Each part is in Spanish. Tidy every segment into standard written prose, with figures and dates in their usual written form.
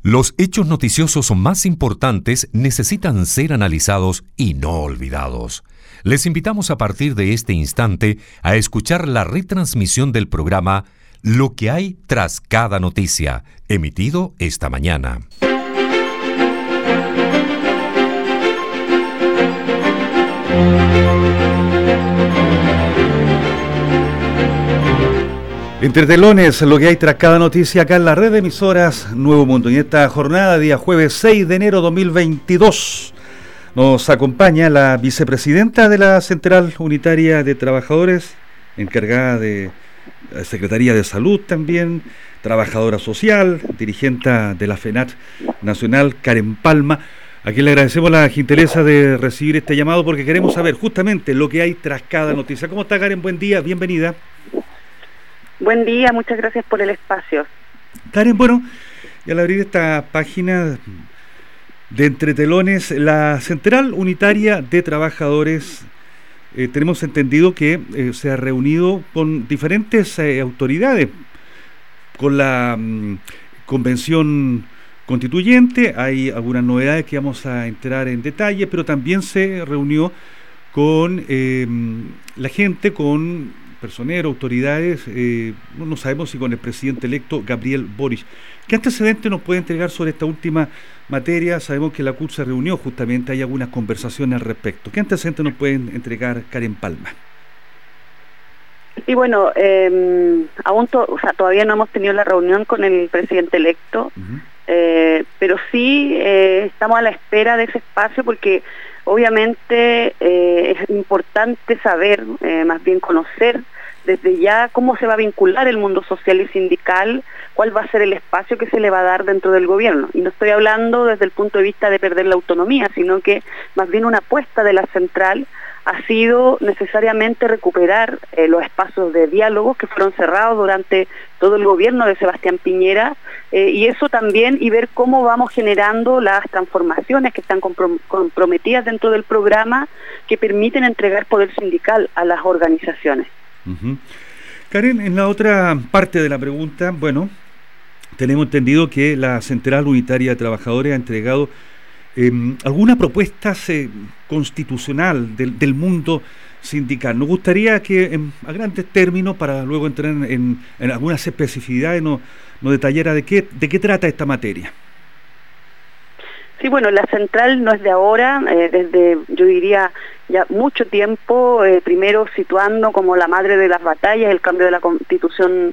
Los hechos noticiosos más importantes necesitan ser analizados y no olvidados. Les invitamos a partir de este instante a escuchar la retransmisión del programa Lo que hay tras cada noticia, emitido esta mañana. Entre telones, lo que hay tras cada noticia acá en la red de emisoras Nuevo Mundo. Y en esta jornada, día jueves 6 de enero 2022, nos acompaña la vicepresidenta de la Central Unitaria de Trabajadores, encargada de la Secretaría de Salud también, trabajadora social, dirigente de la FENAT Nacional, Karen Palma, a quien le agradecemos la gentileza de recibir este llamado porque queremos saber justamente lo que hay tras cada noticia. ¿Cómo está, Karen? Buen día, bienvenida. Buen día, muchas gracias por el espacio. Karen, bueno, y al abrir esta página de Entre Telones, la Central Unitaria de Trabajadores, tenemos entendido que se ha reunido con diferentes autoridades, con la Convención Constituyente. Hay algunas novedades que vamos a entrar en detalle, pero también se reunió con la gente, con personeros, autoridades, no sabemos si con el presidente electo Gabriel Boric. ¿Qué antecedentes nos puede entregar sobre esta última materia? Sabemos que la CUT se reunió justamente, hay algunas conversaciones al respecto. ¿Qué antecedentes nos pueden entregar, Karen Palma? Y bueno, todavía no hemos tenido la reunión con el presidente electo, pero sí estamos a la espera de ese espacio porque obviamente es importante saber, más bien conocer desde ya cómo se va a vincular el mundo social y sindical, cuál va a ser el espacio que se le va a dar dentro del gobierno. Y no estoy hablando desde el punto de vista de perder la autonomía, sino que más bien una apuesta de la central ha sido necesariamente recuperar los espacios de diálogo que fueron cerrados durante todo el gobierno de Sebastián Piñera, y eso también, y ver cómo vamos generando las transformaciones que están comprometidas dentro del programa que permiten entregar poder sindical a las organizaciones. Karen, en la otra parte de la pregunta, bueno, tenemos entendido que la Central Unitaria de Trabajadores ha entregado alguna propuesta constitucional del mundo sindical. Nos gustaría que, a grandes términos, para luego entrar en algunas especificidades, nos detallara de qué trata esta materia. Sí, bueno, la central no es de ahora, desde, yo diría, ya mucho tiempo, primero situando como la madre de las batallas el cambio de la Constitución,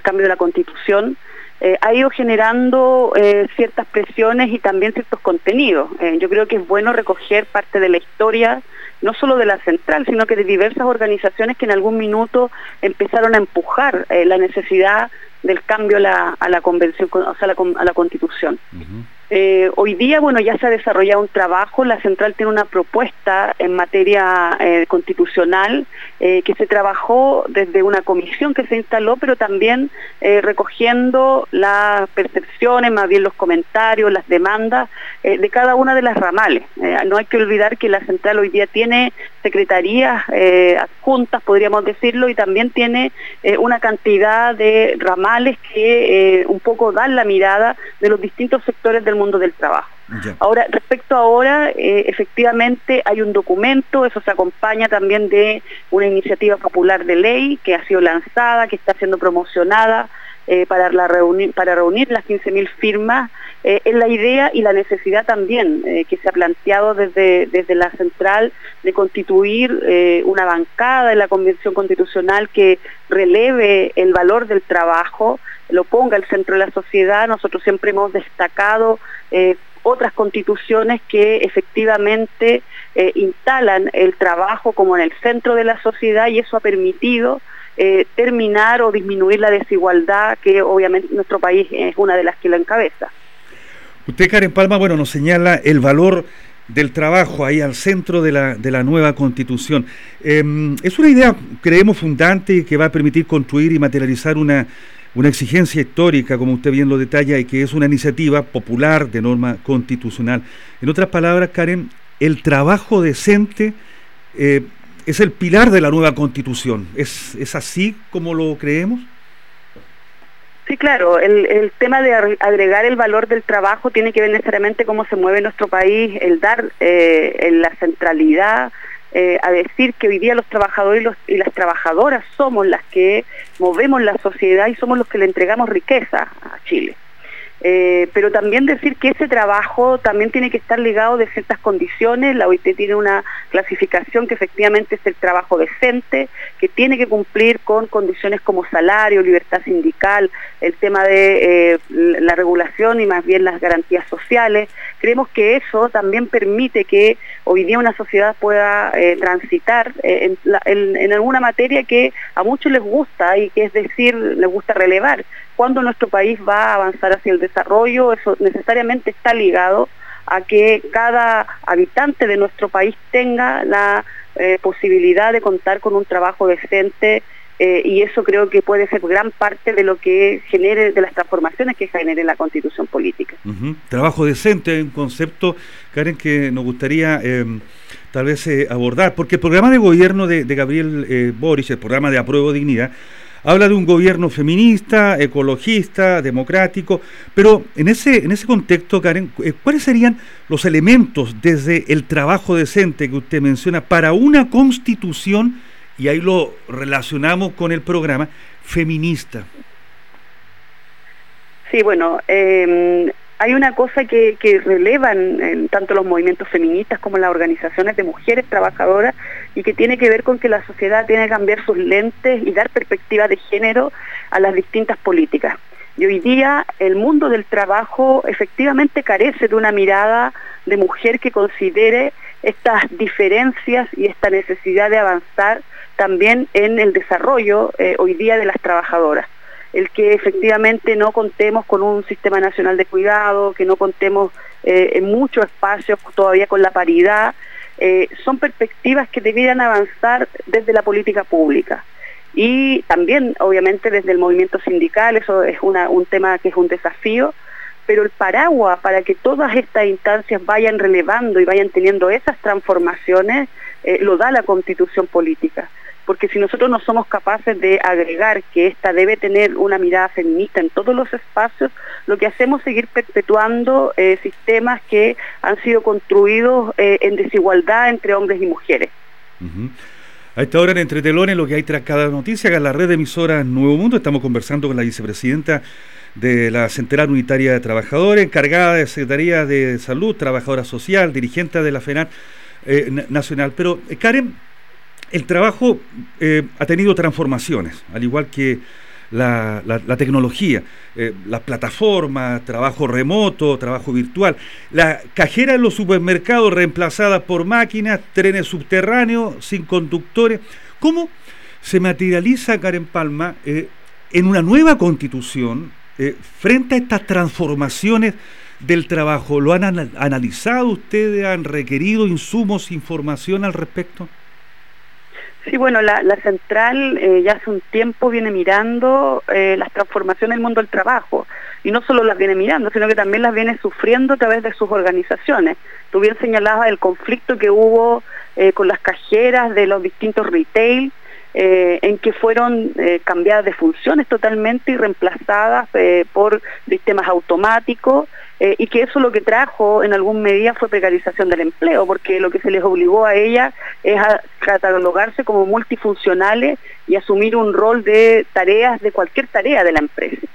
ha ido generando ciertas presiones y también ciertos contenidos. Yo creo que es bueno recoger parte de la historia, no solo de la central, sino que de diversas organizaciones que en algún minuto empezaron a empujar la necesidad del cambio a la convención, o sea, a la Constitución. Hoy día, bueno, ya se ha desarrollado un trabajo, la central tiene una propuesta en materia constitucional que se trabajó desde una comisión que se instaló, pero también recogiendo las percepciones, más bien los comentarios, las demandas de cada una de las ramales. No hay que olvidar que la central hoy día tiene secretarías adjuntas, podríamos decirlo, y también tiene una cantidad de ramales que un poco dan la mirada de los distintos sectores del mundo del trabajo. Ya. Ahora, respecto a ahora, efectivamente hay un documento, eso se acompaña también de una iniciativa popular de ley que ha sido lanzada, que está siendo promocionada para reunir las 15.000 firmas. Es la idea y la necesidad también que se ha planteado desde la central de constituir una bancada en la Convención Constitucional que releve el valor del trabajo, lo ponga al centro de la sociedad. Nosotros siempre hemos destacado otras constituciones que efectivamente instalan el trabajo como en el centro de la sociedad, y eso ha permitido terminar o disminuir la desigualdad que obviamente nuestro país es una de las que lo encabeza. Usted, Karen Palma, bueno, nos señala el valor del trabajo ahí al centro de la nueva Constitución. Es una idea, creemos, fundante y que va a permitir construir y materializar una exigencia histórica, como usted bien lo detalla, y que es una iniciativa popular de norma constitucional. En otras palabras, Karen, el trabajo decente es el pilar de la nueva Constitución. ¿Es así como lo creemos? Sí, claro, el tema de agregar el valor del trabajo tiene que ver necesariamente cómo se mueve nuestro país, el dar la centralidad a decir que hoy día los trabajadores y las trabajadoras somos las que movemos la sociedad y somos los que le entregamos riqueza a Chile. Pero también decir que ese trabajo también tiene que estar ligado de ciertas condiciones. La OIT tiene una clasificación que efectivamente es el trabajo decente, que tiene que cumplir con condiciones como salario, libertad sindical, el tema de la regulación y más bien las garantías sociales. Creemos que eso también permite que hoy día una sociedad pueda transitar en alguna materia que a muchos les gusta y que es decir, les gusta relevar. Cuando nuestro país va a avanzar hacia el desarrollo, eso necesariamente está ligado a que cada habitante de nuestro país tenga la posibilidad de contar con un trabajo decente y eso creo que puede ser gran parte de lo que genere, de las transformaciones que genere la Constitución política. Trabajo decente es un concepto, Karen, que nos gustaría tal vez abordar, porque el programa de gobierno de Gabriel Boric, el programa de Apruebo Dignidad, habla de un gobierno feminista, ecologista, democrático, pero en ese contexto, Karen, ¿cuáles serían los elementos desde el trabajo decente que usted menciona para una constitución, y ahí lo relacionamos con el programa, feminista? Sí, bueno, hay una cosa que relevan tanto los movimientos feministas como las organizaciones de mujeres trabajadoras y que tiene que ver con que la sociedad tiene que cambiar sus lentes y dar perspectiva de género a las distintas políticas. Y hoy día el mundo del trabajo efectivamente carece de una mirada de mujer que considere estas diferencias y esta necesidad de avanzar también en el desarrollo hoy día de las trabajadoras. El que efectivamente no contemos con un sistema nacional de cuidado, que no contemos en muchos espacios todavía con la paridad, son perspectivas que debieran avanzar desde la política pública. Y también, obviamente, desde el movimiento sindical, eso es un tema que es un desafío, pero el paraguas para que todas estas instancias vayan relevando y vayan teniendo esas transformaciones, lo da la Constitución política. Porque si nosotros no somos capaces de agregar que esta debe tener una mirada feminista en todos los espacios, lo que hacemos es seguir perpetuando sistemas que han sido construidos en desigualdad entre hombres y mujeres. A esta hora en Entre Telones, lo que hay tras cada noticia, que en la red de emisoras Nuevo Mundo, estamos conversando con la vicepresidenta de la Central Unitaria de Trabajadores, encargada de Secretaría de Salud, trabajadora social, dirigente de la FENAR nacional. Pero, Karen, el trabajo ha tenido transformaciones, al igual que la tecnología, las plataformas, trabajo remoto, trabajo virtual, la cajera en los supermercados reemplazada por máquinas, trenes subterráneos sin conductores. ¿Cómo se materializa, Karen Palma, en una nueva constitución frente a estas transformaciones del trabajo? ¿Lo han analizado ustedes? ¿Han requerido insumos, información al respecto? Sí, bueno, la central ya hace un tiempo viene mirando las transformaciones del mundo del trabajo, y no solo las viene mirando, sino que también las viene sufriendo a través de sus organizaciones. Tú bien señalabas el conflicto que hubo con las cajeras de los distintos retail, en que fueron cambiadas de funciones totalmente y reemplazadas por sistemas automáticos, y que eso lo que trajo en algún medida fue precarización del empleo, porque lo que se les obligó a ellas es a catalogarse como multifuncionales y asumir un rol de tareas, de cualquier tarea de la empresa.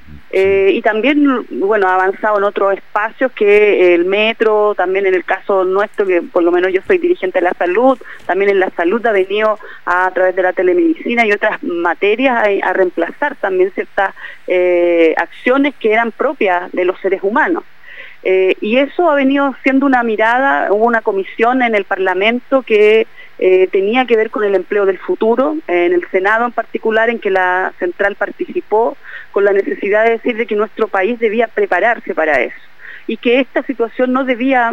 Y también, bueno, ha avanzado en otros espacios que el metro, también en el caso nuestro, que por lo menos yo soy dirigente de la salud, también en la salud ha venido a través de la telemedicina y otras materias a reemplazar también ciertas acciones que eran propias de los seres humanos. Y eso ha venido siendo una mirada, hubo una comisión en el Parlamento que tenía que ver con el empleo del futuro, en el Senado en particular, en que la central participó, con la necesidad de decir de que nuestro país debía prepararse para eso, y que esta situación no debía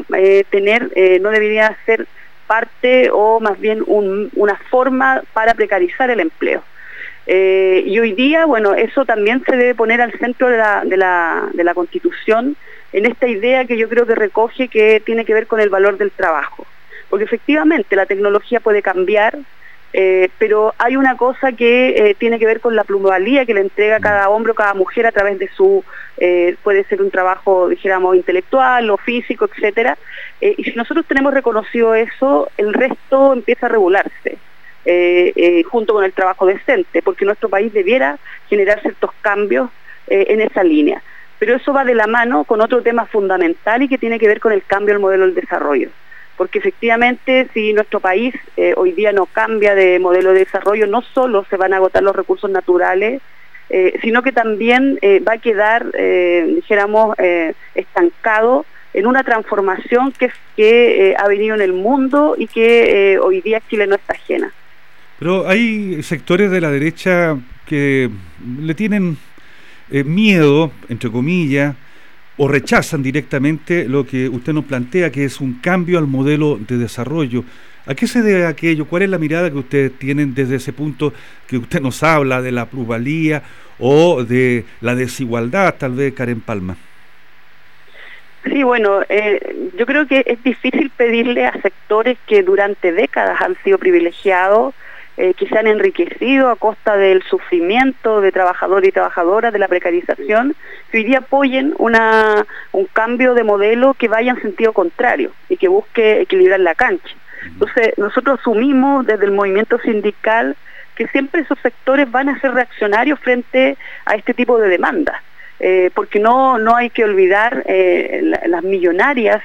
no debería ser parte o más bien una forma para precarizar el empleo. Y hoy día, bueno, eso también se debe poner al centro de la Constitución, en esta idea que yo creo que recoge, que tiene que ver con el valor del trabajo. Porque efectivamente la tecnología puede cambiar, pero hay una cosa que tiene que ver con la plusvalía que le entrega cada hombre o cada mujer a través de su, puede ser un trabajo, dijéramos, intelectual o físico, etcétera, y si nosotros tenemos reconocido eso, el resto empieza a regularse. Junto con el trabajo decente, porque nuestro país debiera generar ciertos cambios en esa línea. Pero eso va de la mano con otro tema fundamental y que tiene que ver con el cambio del modelo del desarrollo. Porque efectivamente, si nuestro país hoy día no cambia de modelo de desarrollo, no solo se van a agotar los recursos naturales, sino que también va a quedar, dijéramos, estancado en una transformación que ha venido en el mundo y que hoy día Chile no está ajena. Pero hay sectores de la derecha que le tienen miedo, entre comillas, o rechazan directamente lo que usted nos plantea, que es un cambio al modelo de desarrollo. ¿A qué se debe aquello? ¿Cuál es la mirada que ustedes tienen desde ese punto que usted nos habla de la plusvalía o de la desigualdad, tal vez, Karen Palma? Sí, bueno, yo creo que es difícil pedirle a sectores que durante décadas han sido privilegiados, que se han enriquecido a costa del sufrimiento de trabajadores y trabajadoras, de la precarización, que hoy día apoyen un cambio de modelo que vaya en sentido contrario y que busque equilibrar la cancha. Entonces, nosotros asumimos desde el movimiento sindical que siempre esos sectores van a ser reaccionarios frente a este tipo de demandas, porque no hay que olvidar las millonarios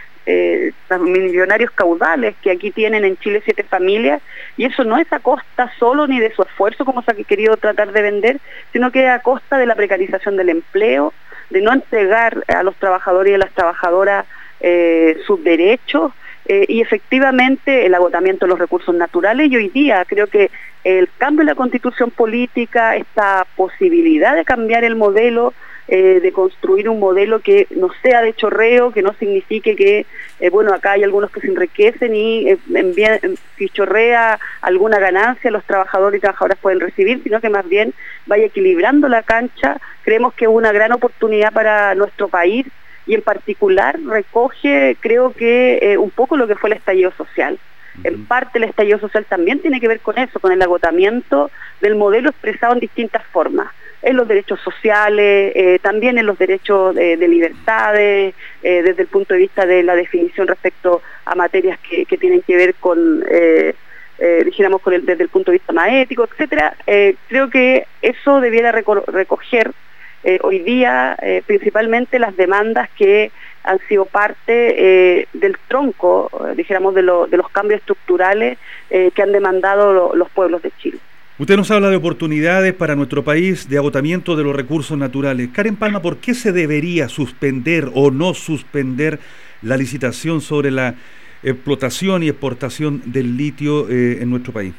caudales que aquí tienen en Chile 7 familias, y eso no es a costa solo ni de su esfuerzo, como se ha querido tratar de vender, sino que a costa de la precarización del empleo, de no entregar a los trabajadores y a las trabajadoras sus derechos, y efectivamente el agotamiento de los recursos naturales. Y hoy día creo que el cambio en la constitución política, esta posibilidad de cambiar el modelo, de construir un modelo que no sea de chorreo, que no signifique que, bueno, acá hay algunos que se enriquecen y si chorrea alguna ganancia los trabajadores y trabajadoras pueden recibir, sino que más bien vaya equilibrando la cancha. Creemos que es una gran oportunidad para nuestro país y en particular recoge, creo que un poco lo que fue el estallido social. En parte el estallido social también tiene que ver con eso, con el agotamiento del modelo expresado en distintas formas, en los derechos sociales, también en los derechos de libertades, desde el punto de vista de la definición respecto a materias que tienen que ver con, dijéramos, desde el punto de vista más ético, etcétera. Creo que eso debiera recoger hoy día principalmente las demandas que han sido parte del tronco, dijéramos, de los cambios estructurales que han demandado los pueblos de Chile. Usted nos habla de oportunidades para nuestro país, de agotamiento de los recursos naturales. Karen Palma, ¿por qué se debería suspender o no suspender la licitación sobre la explotación y exportación del litio en nuestro país?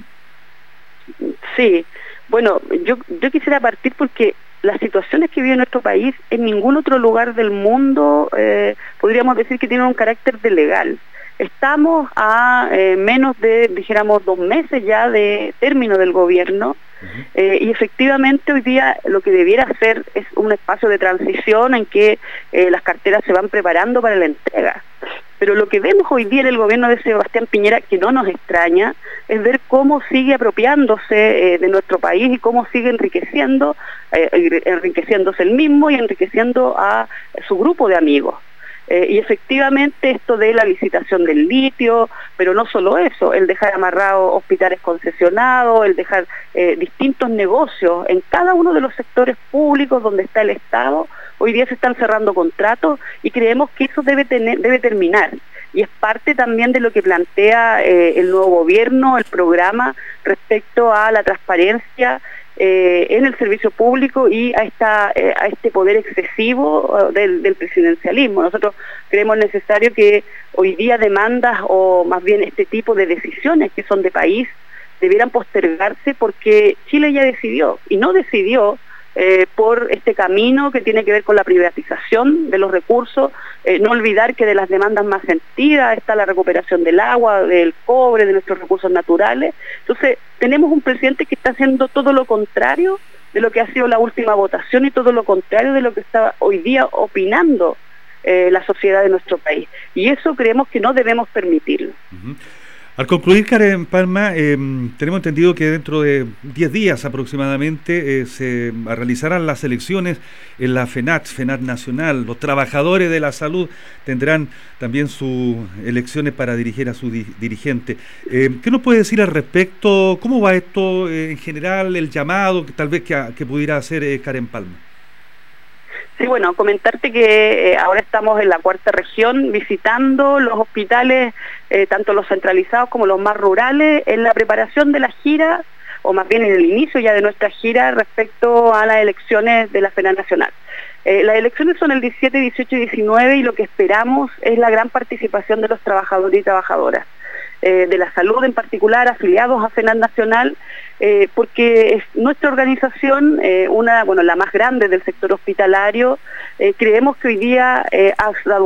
Sí, bueno, yo quisiera partir porque las situaciones que vive nuestro país en ningún otro lugar del mundo podríamos decir que tienen un carácter de legal. Estamos a menos de, dijéramos, 2 meses ya de término del gobierno, y efectivamente hoy día lo que debiera ser es un espacio de transición en que las carteras se van preparando para la entrega. Pero lo que vemos hoy día en el gobierno de Sebastián Piñera, que no nos extraña, es ver cómo sigue apropiándose de nuestro país y cómo sigue enriqueciéndose él mismo y enriqueciendo a su grupo de amigos. Y efectivamente esto de la licitación del litio, pero no solo eso, el dejar amarrados hospitales concesionados, el dejar distintos negocios en cada uno de los sectores públicos donde está el Estado. Hoy día se están cerrando contratos y creemos que eso debe terminar. Y es parte también de lo que plantea el nuevo gobierno, el programa respecto a la transparencia en el servicio público y a este poder excesivo del presidencialismo. Nosotros creemos necesario que hoy día demandas o más bien este tipo de decisiones que son de país debieran postergarse porque Chile ya decidió y no decidió por este camino que tiene que ver con la privatización de los recursos. No olvidar que de las demandas más sentidas está la recuperación del agua, del cobre, de nuestros recursos naturales. Entonces tenemos un presidente que está haciendo todo lo contrario de lo que ha sido la última votación y todo lo contrario de lo que está hoy día opinando la sociedad de nuestro país, y eso creemos que no debemos permitirlo. Al concluir, Karen Palma, tenemos entendido que dentro de 10 días aproximadamente se realizarán las elecciones en la FENAT Nacional. Los trabajadores de la salud tendrán también sus elecciones para dirigir a su dirigente. ¿Qué nos puede decir al respecto? ¿Cómo va esto en general, el llamado tal vez que pudiera hacer Karen Palma? Sí, bueno, comentarte que ahora estamos en la cuarta región visitando los hospitales, tanto los centralizados como los más rurales, en la preparación de la gira, o más bien en el inicio ya de nuestra gira respecto a las elecciones de la FENAT Nacional. Las elecciones son el 17, 18 y 19 y lo que esperamos es la gran participación de los trabajadores y trabajadoras. De la salud en particular, afiliados a FENAT Nacional, porque es nuestra organización, la más grande del sector hospitalario. Creemos que hoy día ha dado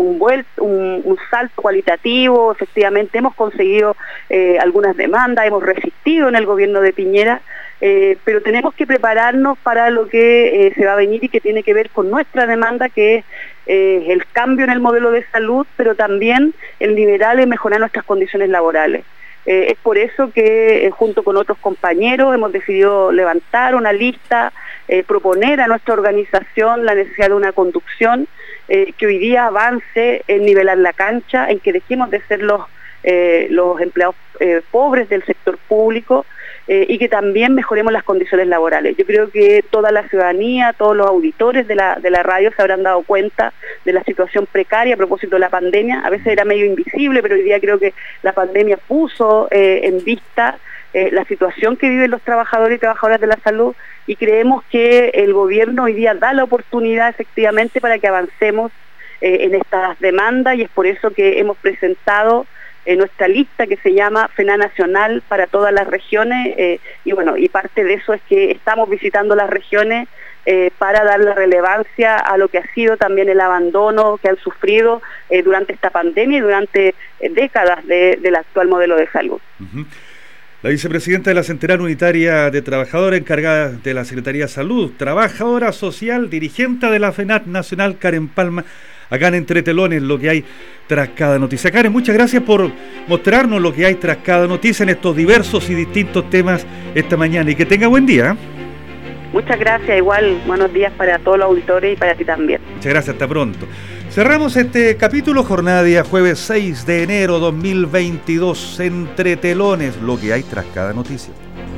un salto cualitativo. Efectivamente hemos conseguido algunas demandas, hemos resistido en el gobierno de Piñera, pero tenemos que prepararnos para lo que se va a venir y que tiene que ver con nuestra demanda, que es el cambio en el modelo de salud, pero también el liberar y mejorar nuestras condiciones laborales. Es por eso que junto con otros compañeros hemos decidido levantar una lista, proponer a nuestra organización la necesidad de una conducción que hoy día avance en nivelar la cancha, en que dejemos de ser los empleados pobres del sector público, y que también mejoremos las condiciones laborales. Yo creo que toda la ciudadanía, todos los auditores de la radio se habrán dado cuenta de la situación precaria a propósito de la pandemia. A veces era medio invisible, pero hoy día creo que la pandemia puso en vista la situación que viven los trabajadores y trabajadoras de la salud, y creemos que el gobierno hoy día da la oportunidad efectivamente para que avancemos en estas demandas, y es por eso que hemos presentado nuestra lista que se llama FENAT Nacional para todas las regiones, y parte de eso es que estamos visitando las regiones para darle relevancia a lo que ha sido también el abandono que han sufrido durante esta pandemia y durante décadas del actual modelo de salud. Uh-huh. La vicepresidenta de la Central Unitaria de Trabajadores, encargada de la Secretaría de Salud, trabajadora social, dirigente de la FENAT Nacional, Karen Palma, acá en Entre Telones, lo que hay tras cada noticia. Karen, muchas gracias por mostrarnos lo que hay tras cada noticia en estos diversos y distintos temas esta mañana, y que tenga buen día. Muchas gracias, igual buenos días para todos los auditores y para ti también. Muchas gracias, hasta pronto. Cerramos este capítulo, jornada día jueves 6 de enero 2022, Entre Telones, lo que hay tras cada noticia.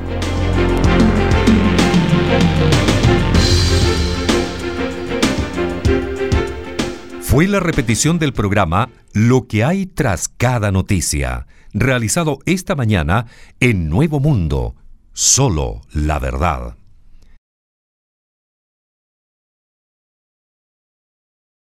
Fue la repetición del programa Lo que hay tras cada noticia, realizado esta mañana en Nuevo Mundo, solo la verdad.